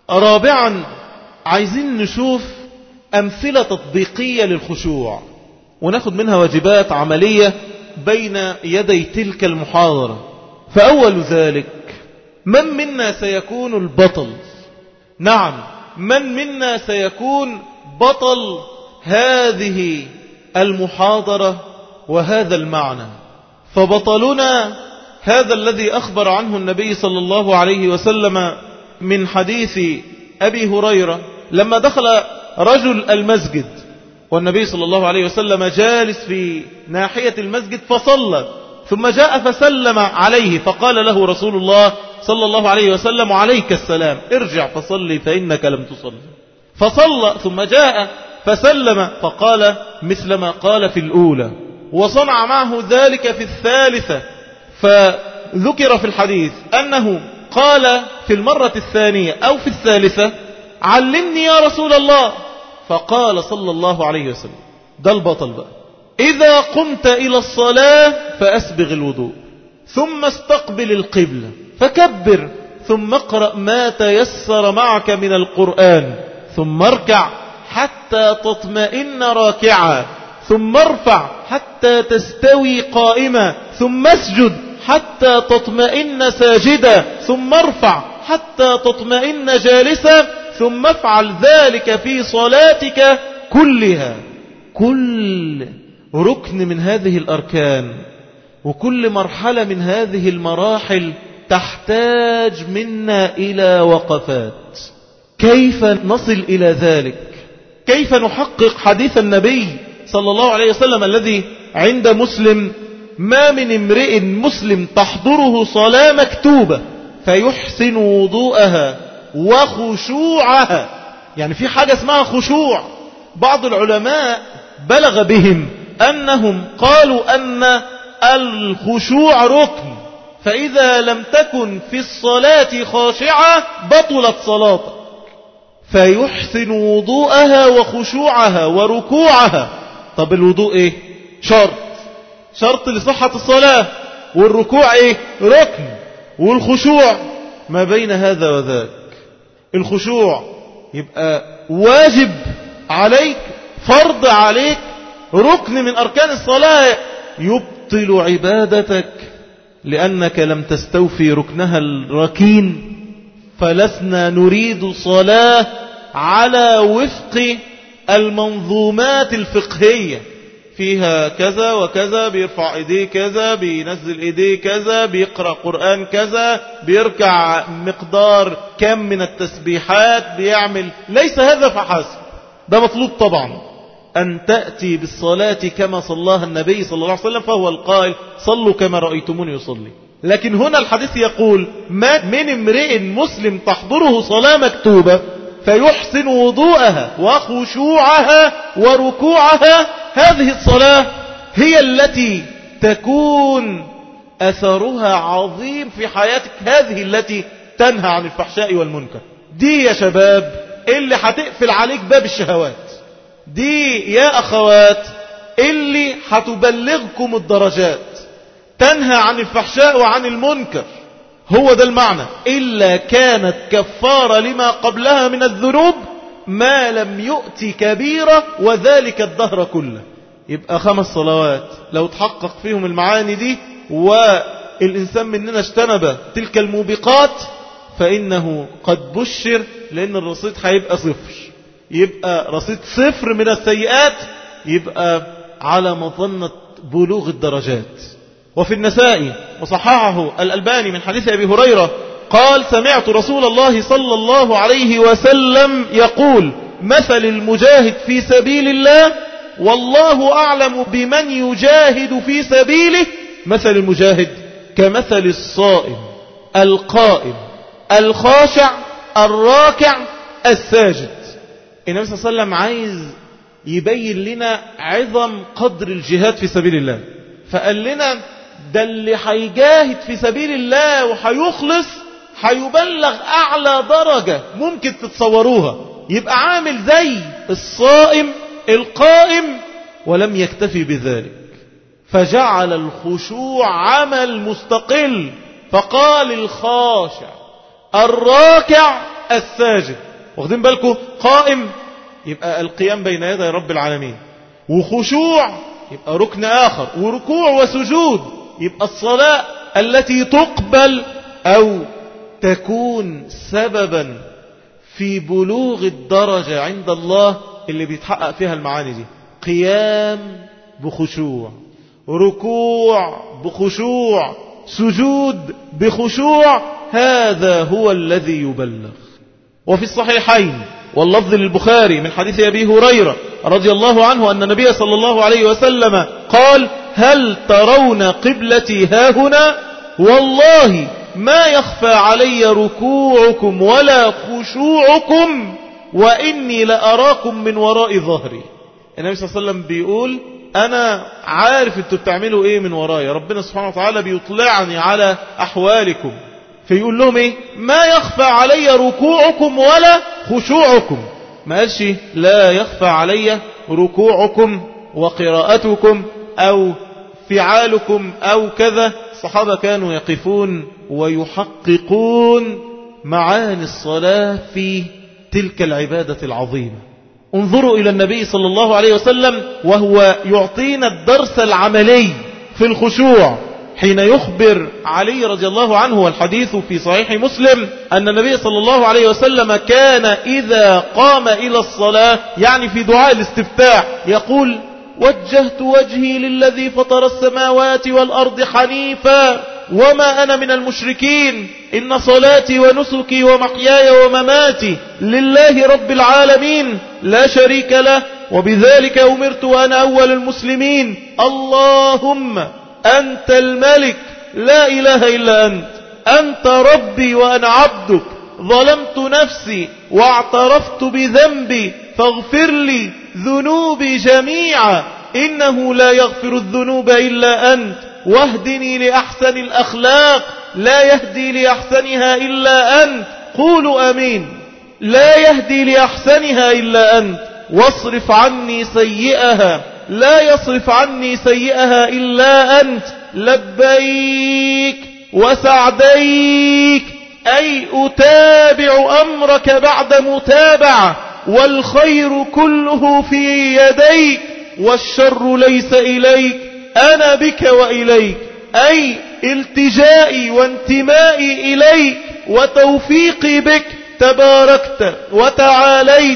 رابعا عايزين نشوف أمثلة تطبيقية للخشوع. وناخد منها واجبات عملية بين يدي تلك المحاضرة. فأول ذلك: من منا سيكون البطل؟ نعم، من منا سيكون بطل هذه المحاضرة وهذا المعنى؟ فبطلنا هذا الذي أخبر عنه النبي صلى الله عليه وسلم من حديث أبي هريرة لما دخل رجل المسجد والنبي صلى الله عليه وسلم جالس في ناحية المسجد فصلى، ثم جاء فسلم عليه فقال له رسول الله صلى الله عليه وسلم: عليك السلام، ارجع فصلي فإنك لم تصلي. فصلى ثم جاء فسلم فقال مثل ما قال في الأولى، وصنع معه ذلك في الثالثة. فذكر في الحديث أنه قال في المرة الثانية أو في الثالثة: علمني يا رسول الله. فقال صلى الله عليه وسلم: ده البطل بقى، إذا قمت إلى الصلاة فأسبغ الوضوء، ثم استقبل القبلة فكبر، ثم اقرأ ما تيسر معك من القرآن، ثم اركع حتى تطمئن راكعا، ثم ارفع حتى تستوي قائما، ثم اسجد حتى تطمئن ساجدا، ثم ارفع حتى تطمئن جالسا، ثم افعل ذلك في صلاتك كلها. كل ركن من هذه الأركان وكل مرحلة من هذه المراحل تحتاج منا إلى وقفات. كيف نصل إلى ذلك؟ كيف نحقق حديث النبي صلى الله عليه وسلم الذي عند مسلم: ما من امرئ مسلم تحضره صلاة مكتوبة فيحسن وضوءها وخشوعها. يعني في حاجة اسمها خشوع. بعض العلماء بلغ بهم أنهم قالوا أن الخشوع ركن، فإذا لم تكن في الصلاة خاشعة بطلت صلاتك. فيحسن وضوءها وخشوعها وركوعها. طب الوضوء ايه؟ شرط شرط لصحة الصلاة. والركوع ايه؟ ركن. والخشوع ما بين هذا وذاك. الخشوع يبقى واجب عليك، فرض عليك، ركن من أركان الصلاة، يبطل عبادتك لأنك لم تستوفي ركنها الركين. فلسنا نريد صلاة على وفق المنظومات الفقهية، فيها كذا وكذا، بيرفع ايديه كذا، بينزل ايديه كذا، بيقرأ قرآن كذا، بيركع مقدار كم من التسبيحات، بيعمل. ليس هذا فحسب. ده مطلوب طبعا أن تأتي بالصلاة كما صلاها النبي صلى الله عليه وسلم، فهو القائل: صلوا كما رأيتموني يصلي. لكن هنا الحديث يقول: ما من امرئ مسلم تحضره صلاة مكتوبة فيحسن وضوءها وخشوعها وركوعها. هذه الصلاة هي التي تكون أثرها عظيم في حياتك، هذه التي تنهى عن الفحشاء والمنكر. دي يا شباب اللي هتقفل عليك باب الشهوات. دي يا أخوات اللي هتبلغكم الدرجات، تنهى عن الفحشاء وعن المنكر. هو ده المعنى. إلا كانت كفارة لما قبلها من الذنوب ما لم يؤتي كبيرة، وذلك الدهر كله. يبقى خمس صلوات لو تحقق فيهم المعاني دي والإنسان مننا اجتنب تلك الموبقات فإنه قد بشر، لأن الرصيد هيبقى صفر. يبقى رصيد صفر من السيئات، يبقى على مظنة بلوغ الدرجات. وفي النسائي وصححه الألباني من حديث أبي هريرة قال: سمعت رسول الله صلى الله عليه وسلم يقول: مثل المجاهد في سبيل الله والله أعلم بمن يجاهد في سبيله، مثل المجاهد كمثل الصائم القائم الخاشع الراكع الساجد. النبي صلى الله عليه وسلم عايز يبين لنا عظم قدر الجهاد في سبيل الله، فقال لنا ده اللي هيجاهد في سبيل الله وهيخلص هيبلغ أعلى درجة ممكن تتصوروها. يبقى عامل زي الصائم القائم، ولم يكتفي بذلك فجعل الخشوع عمل مستقل، فقال: الخاشع الراكع الساجد. واخدين بالكم؟ قائم يبقى القيام بين يدي رب العالمين، وخشوع يبقى ركن آخر، وركوع وسجود يبقى الصلاة التي تقبل أو تكون سببا في بلوغ الدرجة عند الله اللي بيتحقق فيها المعاني دي. قيام بخشوع، ركوع بخشوع، سجود بخشوع، هذا هو الذي يبلغ. وفي الصحيحين واللفظ للبخاري من حديث أبي هريرة رضي الله عنه أن النبي صلى الله عليه وسلم قال: هل ترون قبلتي هاهنا؟ والله ما يخفى علي ركوعكم ولا خشوعكم وإني لأراكم من وراء ظهري. النبي صلى الله عليه وسلم بيقول أنا عارف أنتوا بتعملوا إيه من ورايا، ربنا سبحانه وتعالى بيطلعني على أحوالكم. فيقول لهم إيه؟ ما يخفى علي ركوعكم ولا خشوعكم. ما قالش لا يخفى علي ركوعكم وقراءتكم أو فعالكم أو كذا. الصحابة كانوا يقفون ويحققون معاني الصلاة في تلك العبادة العظيمة. انظروا إلى النبي صلى الله عليه وسلم وهو يعطينا الدرس العملي في الخشوع حين يخبر علي رضي الله عنه، والحديث في صحيح مسلم، أن النبي صلى الله عليه وسلم كان إذا قام إلى الصلاة، يعني في دعاء الاستفتاح، يقول: وجهت وجهي للذي فطر السماوات والأرض حنيفا وما أنا من المشركين، إن صلاتي ونسكي ومحياي ومماتي لله رب العالمين لا شريك له وبذلك أمرت وأنا أول المسلمين. اللهم أنت الملك لا إله إلا أنت، أنت ربي وأنا عبدك، ظلمت نفسي واعترفت بذنبي فاغفر لي ذنوبي جميعا إنه لا يغفر الذنوب إلا أنت، واهدني لأحسن الأخلاق لا يهدي لأحسنها إلا أنت. قولوا أمين. لا يهدي لأحسنها إلا أنت، واصرف عني سيئها لا يصرف عني سيئها إلا أنت. لبيك وسعديك، أي أتابع أمرك بعد متابعة، والخير كله في يديك والشر ليس إليك، أنا بك وإليك، أي التجائي وانتمائي إليك وتوفيقي بك، تباركت وتعاليت،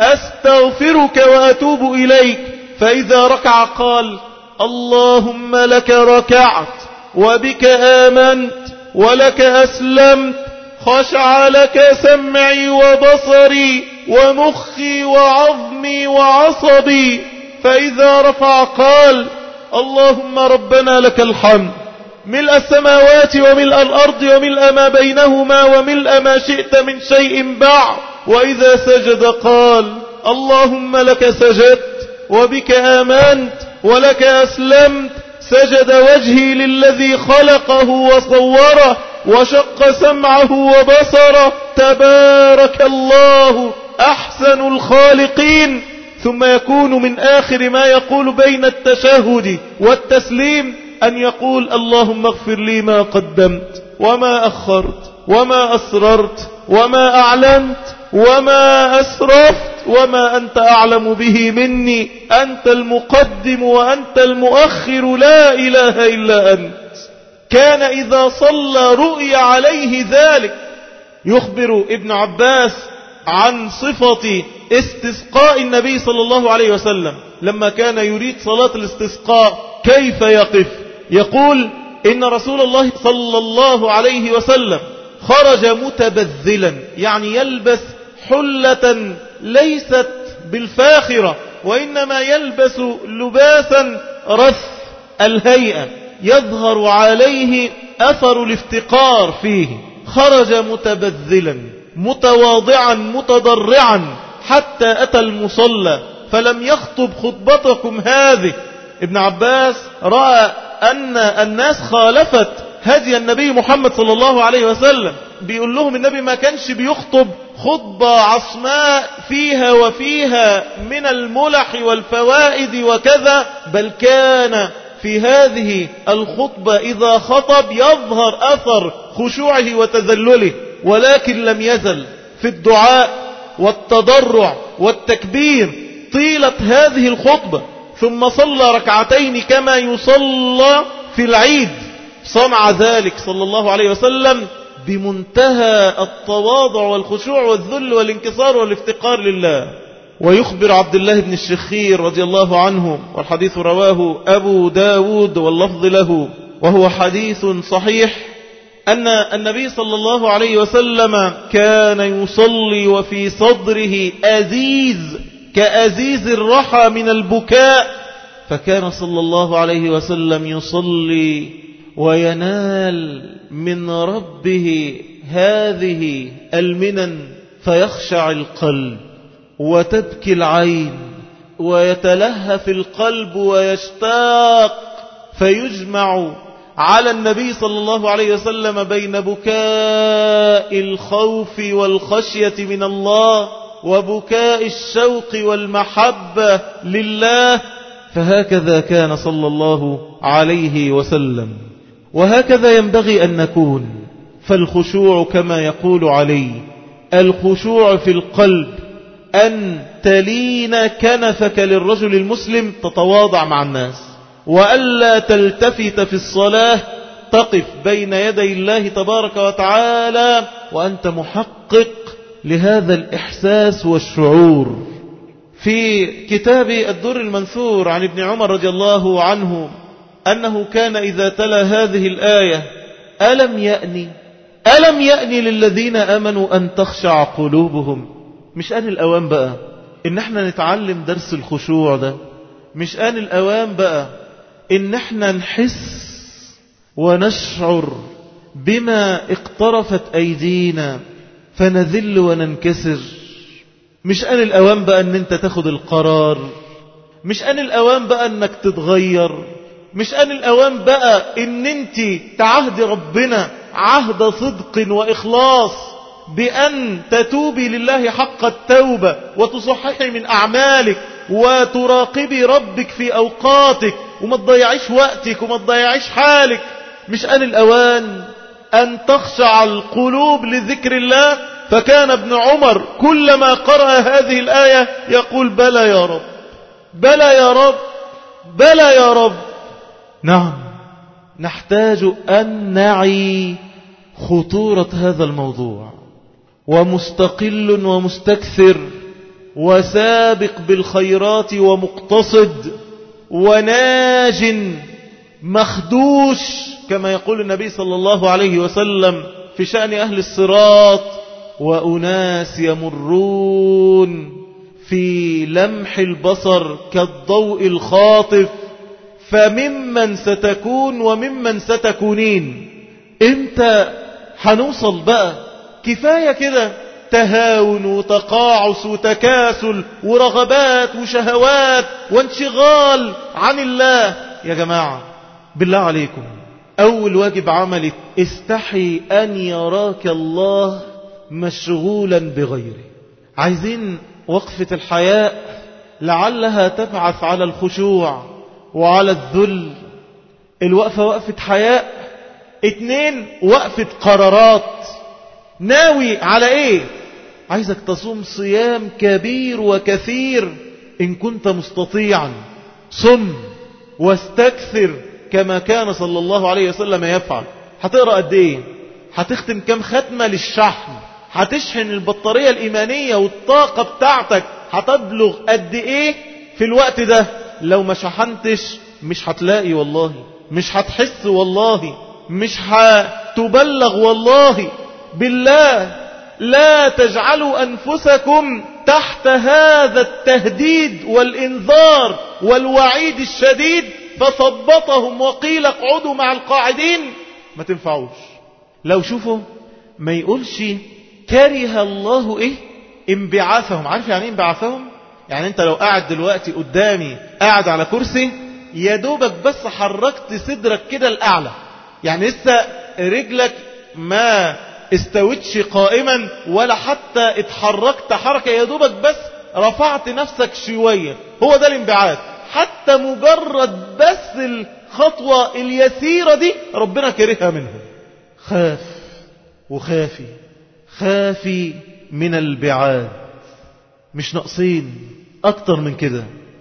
أستغفرك وأتوب إليك. فإذا ركع قال: اللهم لك ركعت وبك آمنت ولك أسلمت، خشع لك سمعي وبصري ومخي وعظمي وعصبي. فإذا رفع قال: اللهم ربنا لك الحمد ملء السماوات وملء الأرض وملء ما بينهما وملء ما شئت من شيء بعد. وإذا سجد قال: اللهم لك سجدت وبك آمنت ولك أسلمت، سجد وجهي للذي خلقه وصوره وشق سمعه وبصره، تبارك الله أحسن الخالقين. ثم يكون من آخر ما يقول بين التشهد والتسليم أن يقول: اللهم اغفر لي ما قدمت وما أخرت وما أسررت وما أعلنت وما أسرفت وما أنت أعلم به مني، أنت المقدم وأنت المؤخر لا إله إلا أنت. كان إذا صلى رؤي عليه ذلك. يخبر ابن عباس عن صفة استسقاء النبي صلى الله عليه وسلم لما كان يريد صلاة الاستسقاء كيف يقف. يقول: إن رسول الله صلى الله عليه وسلم خرج متبذلا، يعني يلبس حلة ليست بالفاخرة، وإنما يلبس لباسا رث الهيئة يظهر عليه أثر الافتقار فيه. خرج متبذلا متواضعا متضرعا حتى أتى المصلى فلم يخطب خطبتكم هذه. ابن عباس رأى أن الناس خالفت هدي النبي محمد صلى الله عليه وسلم. بيقول لهم النبي ما كانش بيخطب خطبة عصماء فيها وفيها من الملح والفوائد وكذا، بل كان في هذه الخطبة إذا خطب يظهر أثر خشوعه وتذلله، ولكن لم يزل في الدعاء والتضرع والتكبير طيلة هذه الخطبة. ثم صلى ركعتين كما يصلى في العيد. صنع ذلك صلى الله عليه وسلم بمنتهى التواضع والخشوع والذل والانكسار والافتقار لله. ويخبر عبد الله بن الشخير رضي الله عنه، والحديث رواه أبو داود واللفظ له وهو حديث صحيح، أن النبي صلى الله عليه وسلم كان يصلي وفي صدره أزيز كأزيز الرحى من البكاء، فكان صلى الله عليه وسلم يصلي وينال من ربه هذه المنن فيخشع القلب وتبكي العين ويتلهف القلب ويشتاق، فيجمع على النبي صلى الله عليه وسلم بين بكاء الخوف والخشية من الله وبكاء الشوق والمحبة لله. فهكذا كان صلى الله عليه وسلم، وهكذا ينبغي أن نكون. فالخشوع كما يقول علي، الخشوع في القلب أن تلين كنفك للرجل المسلم، تتواضع مع الناس، وألا تلتفت في الصلاة، تقف بين يدي الله تبارك وتعالى وأنت محقق لهذا الإحساس والشعور. في كتاب الدر المنثور عن ابن عمر رضي الله عنه أنه كان إذا تلا هذه الآية: ألم يأني ألم يأني للذين آمنوا أن تخشع قلوبهم. مش آن الأوان بقى إن احنا نتعلم درس الخشوع ده؟ مش آن الأوان بقى إن احنا نحس ونشعر بما اقترفت أيدينا فنذل وننكسر؟ مش آن الأوان بقى ان انت تاخد القرار؟ مش آن الأوان بقى انك تتغير؟ مش آن الأوان بقى ان انت تعهد ربنا عهد صدق وإخلاص بأن تتوبي لله حق التوبة وتصححي من أعمالك وتراقبي ربك في أوقاتك وما تضيعيش وقتك وما تضيعيش حالك؟ مش آن الأوان أن تخشع القلوب لذكر الله؟ فكان ابن عمر كلما قرأ هذه الآية يقول: بلى يا رب، بلى يا رب، بلى يا رب. نعم، نحتاج أن نعي خطورة هذا الموضوع، ومستقل ومستكثر وسابق بالخيرات ومقتصد وناج مخدوش، كما يقول النبي صلى الله عليه وسلم في شأن أهل الصراط: وأناس يمرون في لمح البصر كالضوء الخاطف، فممن ستكون وممن ستكونين. امتى هنوصل بقى؟ كفاية كده تهاون وتقاعس وتكاسل ورغبات وشهوات وانشغال عن الله. يا جماعة بالله عليكم، أول واجب عملي استحي أن يراك الله مشغولا بغيره. عايزين وقفة الحياء لعلها تبعث على الخشوع وعلى الذل. الوقفة وقفة حياء. اتنين، وقفة قرارات. ناوي على ايه؟ عايزك تصوم صيام كبير وكثير إن كنت مستطيعا. صم واستكثر كما كان صلى الله عليه وسلم يفعل. هتقرأ قد ايه؟ هتختم كم ختمة للشحن؟ هتشحن البطارية الإيمانية والطاقة بتاعتك هتبلغ قد ايه في الوقت ده؟ لو ما شحنتش مش هتلاقي والله، مش هتحس والله، مش هتبلغ والله. بالله لا تجعلوا أنفسكم تحت هذا التهديد والإنذار والوعيد الشديد فثبطهم وقيل اقعدوا مع القاعدين. ما تنفعوش. لو شوفوا ما يقولش كره الله ايه انبعاثهم. عارف يعني ايه انبعاثهم؟ يعني انت لو قاعد دلوقتي قدامي قاعد على كرسي، يا دوبك بس حركت صدرك كده الأعلى، يعني لسه رجلك ما استوتش قائما ولا حتى اتحركت حركة، يا دوبك بس رفعت نفسك شوية، هو ده الانبعاث. حتى مجرد بس الخطوة اليسيرة دي ربنا كرهها منهم. خاف وخافي، خافي من البعاد. مش ناقصين أكتر من كده.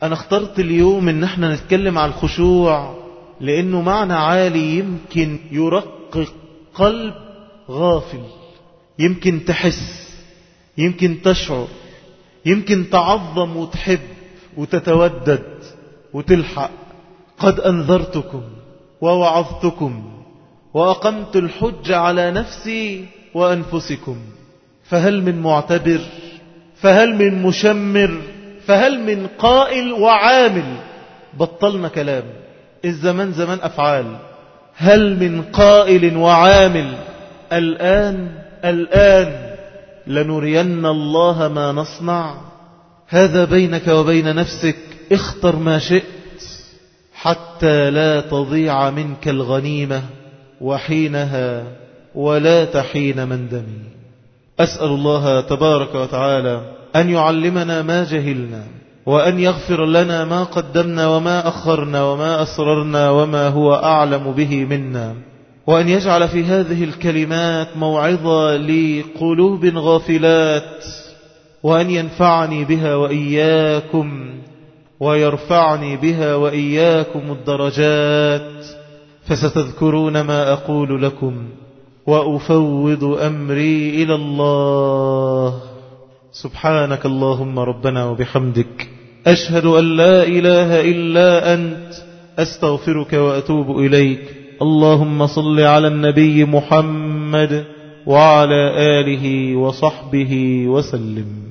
أنا اخترت اليوم إن احنا نتكلم عن الخشوع لأنه معنى عالي يمكن يرقق قلب غافل، يمكن تحس، يمكن تشعر، يمكن تعظم وتحب وتتودد وتلحق. قد أنذرتكم ووعظتكم وأقمت الحج على نفسي وأنفسكم، فهل من معتبر؟ فهل من مشمر؟ فهل من قائل وعامل؟ بطلنا كلام، الزمان زمان أفعال. هل من قائل وعامل؟ الآن الآن لنرين الله ما نصنع. هذا بينك وبين نفسك، اختر ما شئت حتى لا تضيع منك الغنيمة وحينها ولا تحين مندمي. أسأل الله تبارك وتعالى أن يعلمنا ما جهلنا، وأن يغفر لنا ما قدمنا وما أخرنا وما أسررنا وما هو أعلم به منا، وأن يجعل في هذه الكلمات موعظة لقلوب غافلات، وأن ينفعني بها وإياكم ويرفعني بها وإياكم الدرجات. فستذكرون ما أقول لكم وأفوض أمري إلى الله. سبحانك اللهم ربنا وبحمدك، أشهد أن لا إله إلا أنت، أستغفرك وأتوب إليك. اللهم صل على النبي محمد وعلى آله وصحبه وسلم.